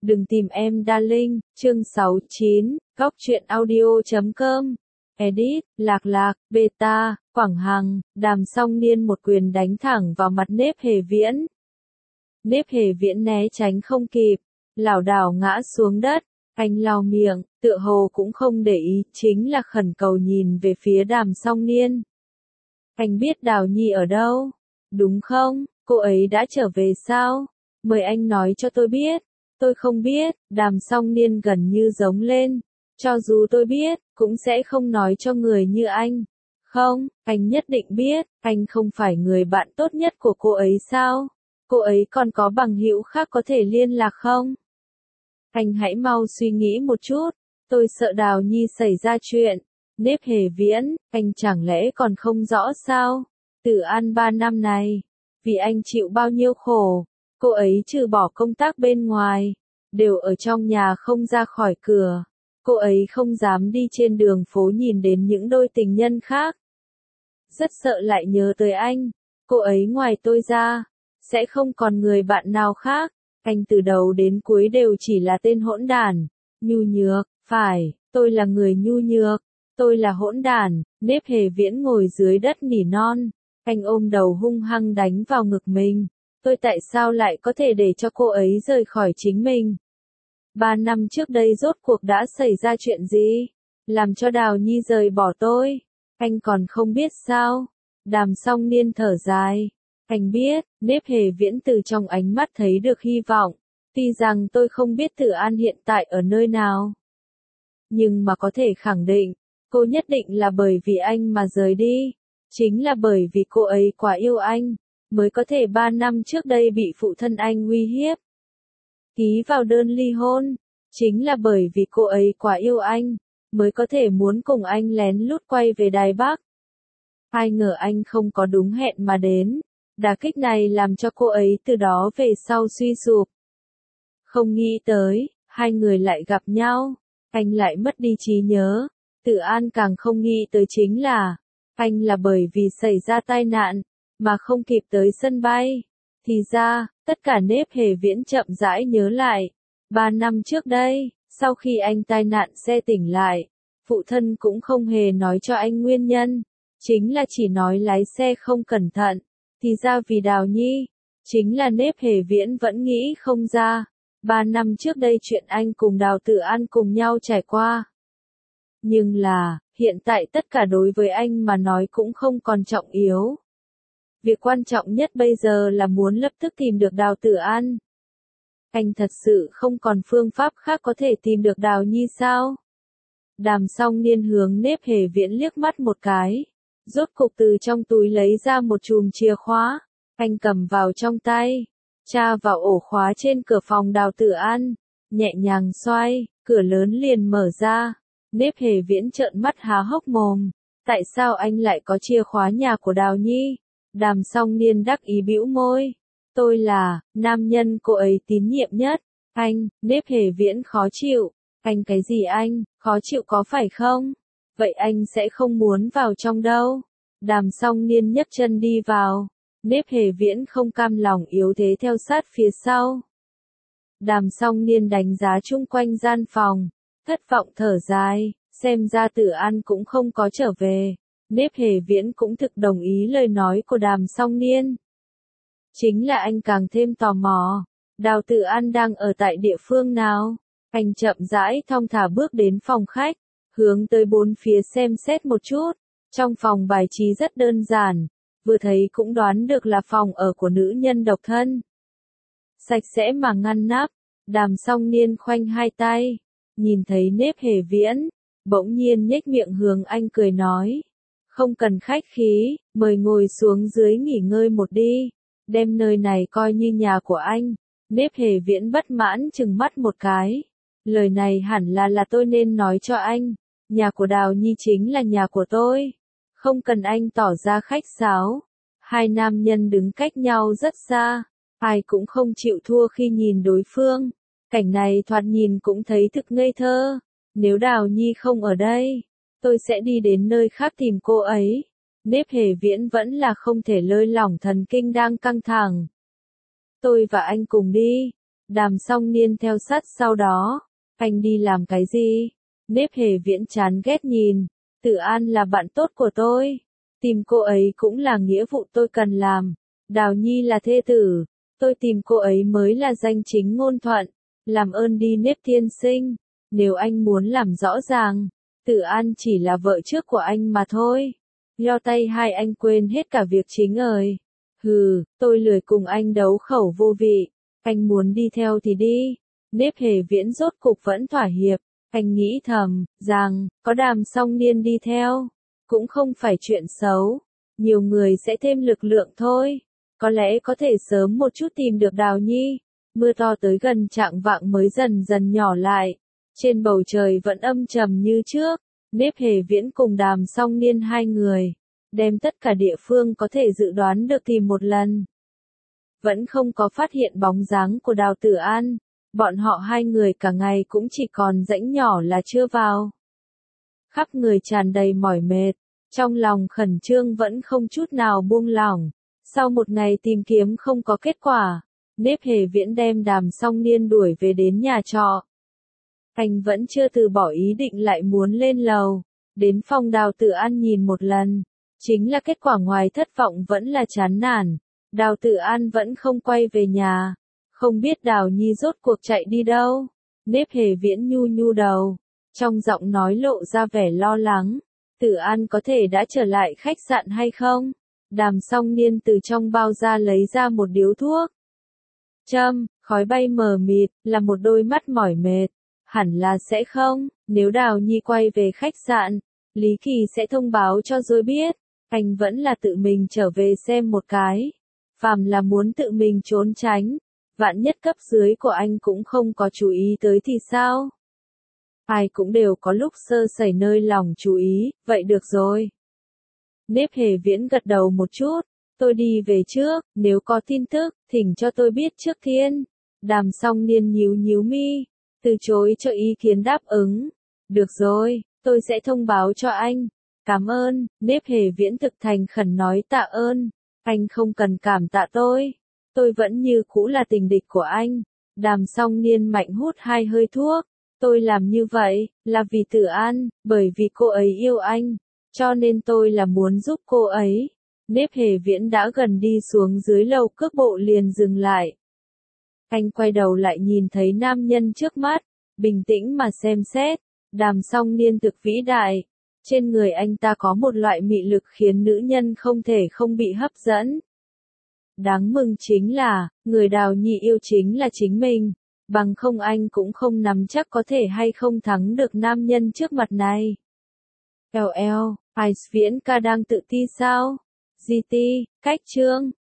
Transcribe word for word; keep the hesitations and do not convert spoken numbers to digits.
Đừng tìm em darling, chương sáu mươi chín, góc truyện audio chấm com. Edit, Lạc Lạc, Beta, Quảng Hằng, Đàm Song Niên một quyền đánh thẳng vào mặt Nếp Hề Viễn. Nếp Hề Viễn né tránh không kịp, lảo đảo ngã xuống đất, anh lau miệng, tựa hồ cũng không để ý, chính là khẩn cầu nhìn về phía Đàm Song Niên. Anh biết Đào Nhi ở đâu, đúng không? Cô ấy đã trở về sao? Mời anh nói cho tôi biết. Tôi không biết, Đàm Song Niên gần như giống lên. Cho dù tôi biết, cũng sẽ không nói cho người như anh. Không, anh nhất định biết, anh không phải người bạn tốt nhất của cô ấy sao? Cô ấy còn có bằng hữu khác có thể liên lạc không? Anh hãy mau suy nghĩ một chút, tôi sợ Đào Nhi xảy ra chuyện. Nếp Hề Viễn, anh chẳng lẽ còn không rõ sao? Từ An ba năm này, vì anh chịu bao nhiêu khổ, cô ấy trừ bỏ công tác bên ngoài, đều ở trong nhà không ra khỏi cửa. Cô ấy không dám đi trên đường phố nhìn đến những đôi tình nhân khác. Rất sợ lại nhớ tới anh, cô ấy ngoài tôi ra, sẽ không còn người bạn nào khác. Anh từ đầu đến cuối đều chỉ là tên hỗn đản, nhu nhược, phải, tôi là người nhu nhược, tôi là hỗn đản. Nếp Hề Viễn ngồi dưới đất nỉ non, anh ôm đầu hung hăng đánh vào ngực mình. Tôi tại sao lại có thể để cho cô ấy rời khỏi chính mình? Ba năm trước đây rốt cuộc đã xảy ra chuyện gì? Làm cho Đào Nhi rời bỏ tôi? Anh còn không biết sao? Đàm Song Niên thở dài. Anh biết, Nếp Hề Viễn từ trong ánh mắt thấy được hy vọng. Tuy rằng tôi không biết Tử An hiện tại ở nơi nào, nhưng mà có thể khẳng định, cô nhất định là bởi vì anh mà rời đi. Chính là bởi vì cô ấy quá yêu anh, mới có thể ba năm trước đây bị phụ thân anh uy hiếp, ký vào đơn ly hôn. Chính là bởi vì cô ấy quá yêu anh, mới có thể muốn cùng anh lén lút quay về Đài Bắc. Ai ngờ anh không có đúng hẹn mà đến. Đả kích này làm cho cô ấy từ đó về sau suy sụp. Không nghĩ tới, hai người lại gặp nhau, anh lại mất đi trí nhớ. Tử An càng không nghĩ tới chính là, anh là bởi vì xảy ra tai nạn, mà không kịp tới sân bay. Thì ra, tất cả Nếp Hề Viễn chậm rãi nhớ lại. Ba năm trước đây, sau khi anh tai nạn xe tỉnh lại, phụ thân cũng không hề nói cho anh nguyên nhân. Chính là chỉ nói lái xe không cẩn thận. Thì ra vì Đào Nhi, chính là Nếp Hề Viễn vẫn nghĩ không ra. Ba năm trước đây chuyện anh cùng Đào Tử An cùng nhau trải qua. Nhưng là, hiện tại tất cả đối với anh mà nói cũng không còn trọng yếu. Việc quan trọng nhất bây giờ là muốn lập tức tìm được Đào Tử An. Anh thật sự không còn phương pháp khác có thể tìm được Đào Nhi sao? Đàm Song Niên hướng Nếp Hề Viễn liếc mắt một cái. Rốt cục từ trong túi lấy ra một chùm chìa khóa, anh cầm vào trong tay, tra vào ổ khóa trên cửa phòng Đào Tử An, nhẹ nhàng xoay, cửa lớn liền mở ra. Nếp Hề Viễn trợn mắt há hốc mồm, tại sao anh lại có chìa khóa nhà của Đào Nhi? Đàm Song Niên đắc ý bĩu môi, tôi là nam nhân cô ấy tín nhiệm nhất. Anh, Nếp Hề Viễn khó chịu, anh cái gì anh, khó chịu có phải không? Vậy anh sẽ không muốn vào trong đâu. Đàm Song Niên nhấc chân đi vào. Nếp Hề Viễn không cam lòng yếu thế theo sát phía sau. Đàm Song Niên đánh giá chung quanh gian phòng, thất vọng thở dài, xem ra Tử An cũng không có trở về. Nếp Hề Viễn cũng thực đồng ý lời nói của Đàm Song Niên. Chính là anh càng thêm tò mò, Đào Tử An đang ở tại địa phương nào? Anh chậm rãi thong thả bước đến phòng khách, hướng tới bốn phía xem xét một chút. Trong phòng bài trí rất đơn giản, vừa thấy cũng đoán được là phòng ở của nữ nhân độc thân. Sạch sẽ mà ngăn nắp. Đàm Song Niên khoanh hai tay, nhìn thấy Nếp Hề Viễn, bỗng nhiên nhếch miệng hướng anh cười nói. Không cần khách khí, mời ngồi xuống dưới nghỉ ngơi một đi, đem nơi này coi như nhà của anh. Nếp Hề Viễn bất mãn trừng mắt một cái. Lời này hẳn là là tôi nên nói cho anh. Nhà của Đào Nhi chính là nhà của tôi. Không cần anh tỏ ra khách sáo. Hai nam nhân đứng cách nhau rất xa. Ai cũng không chịu thua khi nhìn đối phương. Cảnh này thoạt nhìn cũng thấy thực ngây thơ. Nếu Đào Nhi không ở đây, tôi sẽ đi đến nơi khác tìm cô ấy. Nếp Hề Viễn vẫn là không thể lơi lỏng thần kinh đang căng thẳng. Tôi và anh cùng đi. Đàm Song Niên theo sát sau đó. Anh đi làm cái gì? Nếp Hề Viễn chán ghét nhìn. Tử An là bạn tốt của tôi. Tìm cô ấy cũng là nghĩa vụ tôi cần làm. Đào Nhi là thê tử. Tôi tìm cô ấy mới là danh chính ngôn thuận. Làm ơn đi Nếp tiên sinh. Nếu anh muốn làm rõ ràng, Tử An chỉ là vợ trước của anh mà thôi. Lo tay hai anh quên hết cả việc chính ơi. Hừ, tôi lười cùng anh đấu khẩu vô vị. Anh muốn đi theo thì đi. Nếp Hề Viễn rốt cục vẫn thỏa hiệp. Anh nghĩ thầm, rằng, có Đàm Song Niên đi theo, cũng không phải chuyện xấu. Nhiều người sẽ thêm lực lượng thôi. Có lẽ có thể sớm một chút tìm được Đào Nhi. Mưa to tới gần chạng vạng mới dần dần nhỏ lại. Trên bầu trời vẫn âm trầm như trước. Nếp Hề Viễn cùng Đàm Song Niên hai người, đem tất cả địa phương có thể dự đoán được tìm một lần. Vẫn không có phát hiện bóng dáng của Đào Tử An. Bọn họ hai người cả ngày cũng chỉ còn rãnh nhỏ là chưa vào. Khắp người tràn đầy mỏi mệt, trong lòng khẩn trương vẫn không chút nào buông lỏng. Sau một ngày tìm kiếm không có kết quả, Nếp Hề Viễn đem Đàm Song Niên đuổi về đến nhà trọ. Anh vẫn chưa từ bỏ ý định lại muốn lên lầu, đến phòng Đào Tử An nhìn một lần. Chính là kết quả ngoài thất vọng vẫn là chán nản. Đào Tử An vẫn không quay về nhà. Không biết Đào Nhi rốt cuộc chạy đi đâu. Nếp Hề Viễn nhu nhu đầu, trong giọng nói lộ ra vẻ lo lắng. Tử An có thể đã trở lại khách sạn hay không? Đàm Song Niên từ trong bao ra lấy ra một điếu thuốc. Châm, khói bay mờ mịt, là một đôi mắt mỏi mệt. Hẳn là sẽ không, nếu Đào Nhi quay về khách sạn, Lý Kỳ sẽ thông báo cho tôi biết. Anh vẫn là tự mình trở về xem một cái. Phàm là muốn tự mình trốn tránh, vạn nhất cấp dưới của anh cũng không có chú ý tới thì sao? Ai cũng đều có lúc sơ sẩy nơi lòng chú ý, vậy được rồi. Nếp Hề Viễn gật đầu một chút, tôi đi về trước, nếu có tin tức, thỉnh cho tôi biết trước tiên. Đàm Song Niên nhíu nhíu mi, từ chối cho ý kiến đáp ứng. Được rồi, tôi sẽ thông báo cho anh. Cảm ơn, Nếp Hề Viễn thực thành khẩn nói tạ ơn. Anh không cần cảm tạ tôi. Tôi vẫn như cũ là tình địch của anh. Đàm Song Niên mạnh hút hai hơi thuốc. Tôi làm như vậy, là vì Tử An, bởi vì cô ấy yêu anh. Cho nên tôi là muốn giúp cô ấy. Nếp Hề Viễn đã gần đi xuống dưới lầu cước bộ liền dừng lại. Anh quay đầu lại nhìn thấy nam nhân trước mắt, bình tĩnh mà xem xét. Đàm Song Niên thực vĩ đại. Trên người anh ta có một loại mị lực khiến nữ nhân không thể không bị hấp dẫn. Đáng mừng chính là, người Đào Nhi yêu chính là chính mình. Bằng không anh cũng không nắm chắc có thể hay không thắng được nam nhân trước mặt này. eo eo, Ice Viễn ca đang tự ti sao? giê tê, cách chương.